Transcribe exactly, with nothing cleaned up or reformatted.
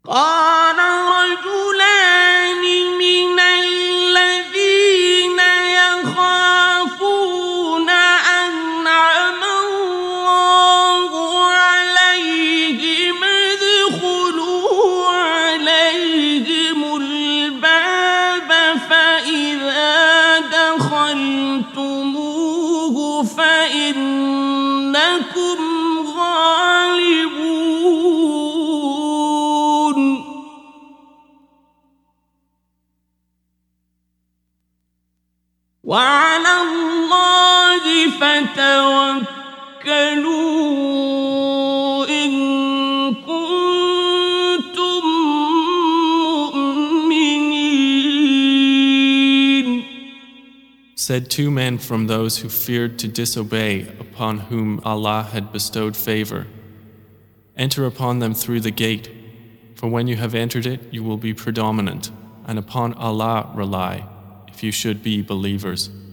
قال رجلان من الذين يخافون أنعم الله عليهم ادخلوا عليهم الباب فإذا دخلتموه فإنكم غالبون وعلى الله فتوكلوا إن كنتم مؤمنين. Said two men from those who feared to disobey, upon whom Allah had bestowed favor, enter upon them through the gate, for when you have entered it you will be predominant, and upon Allah rely, if you should be believers.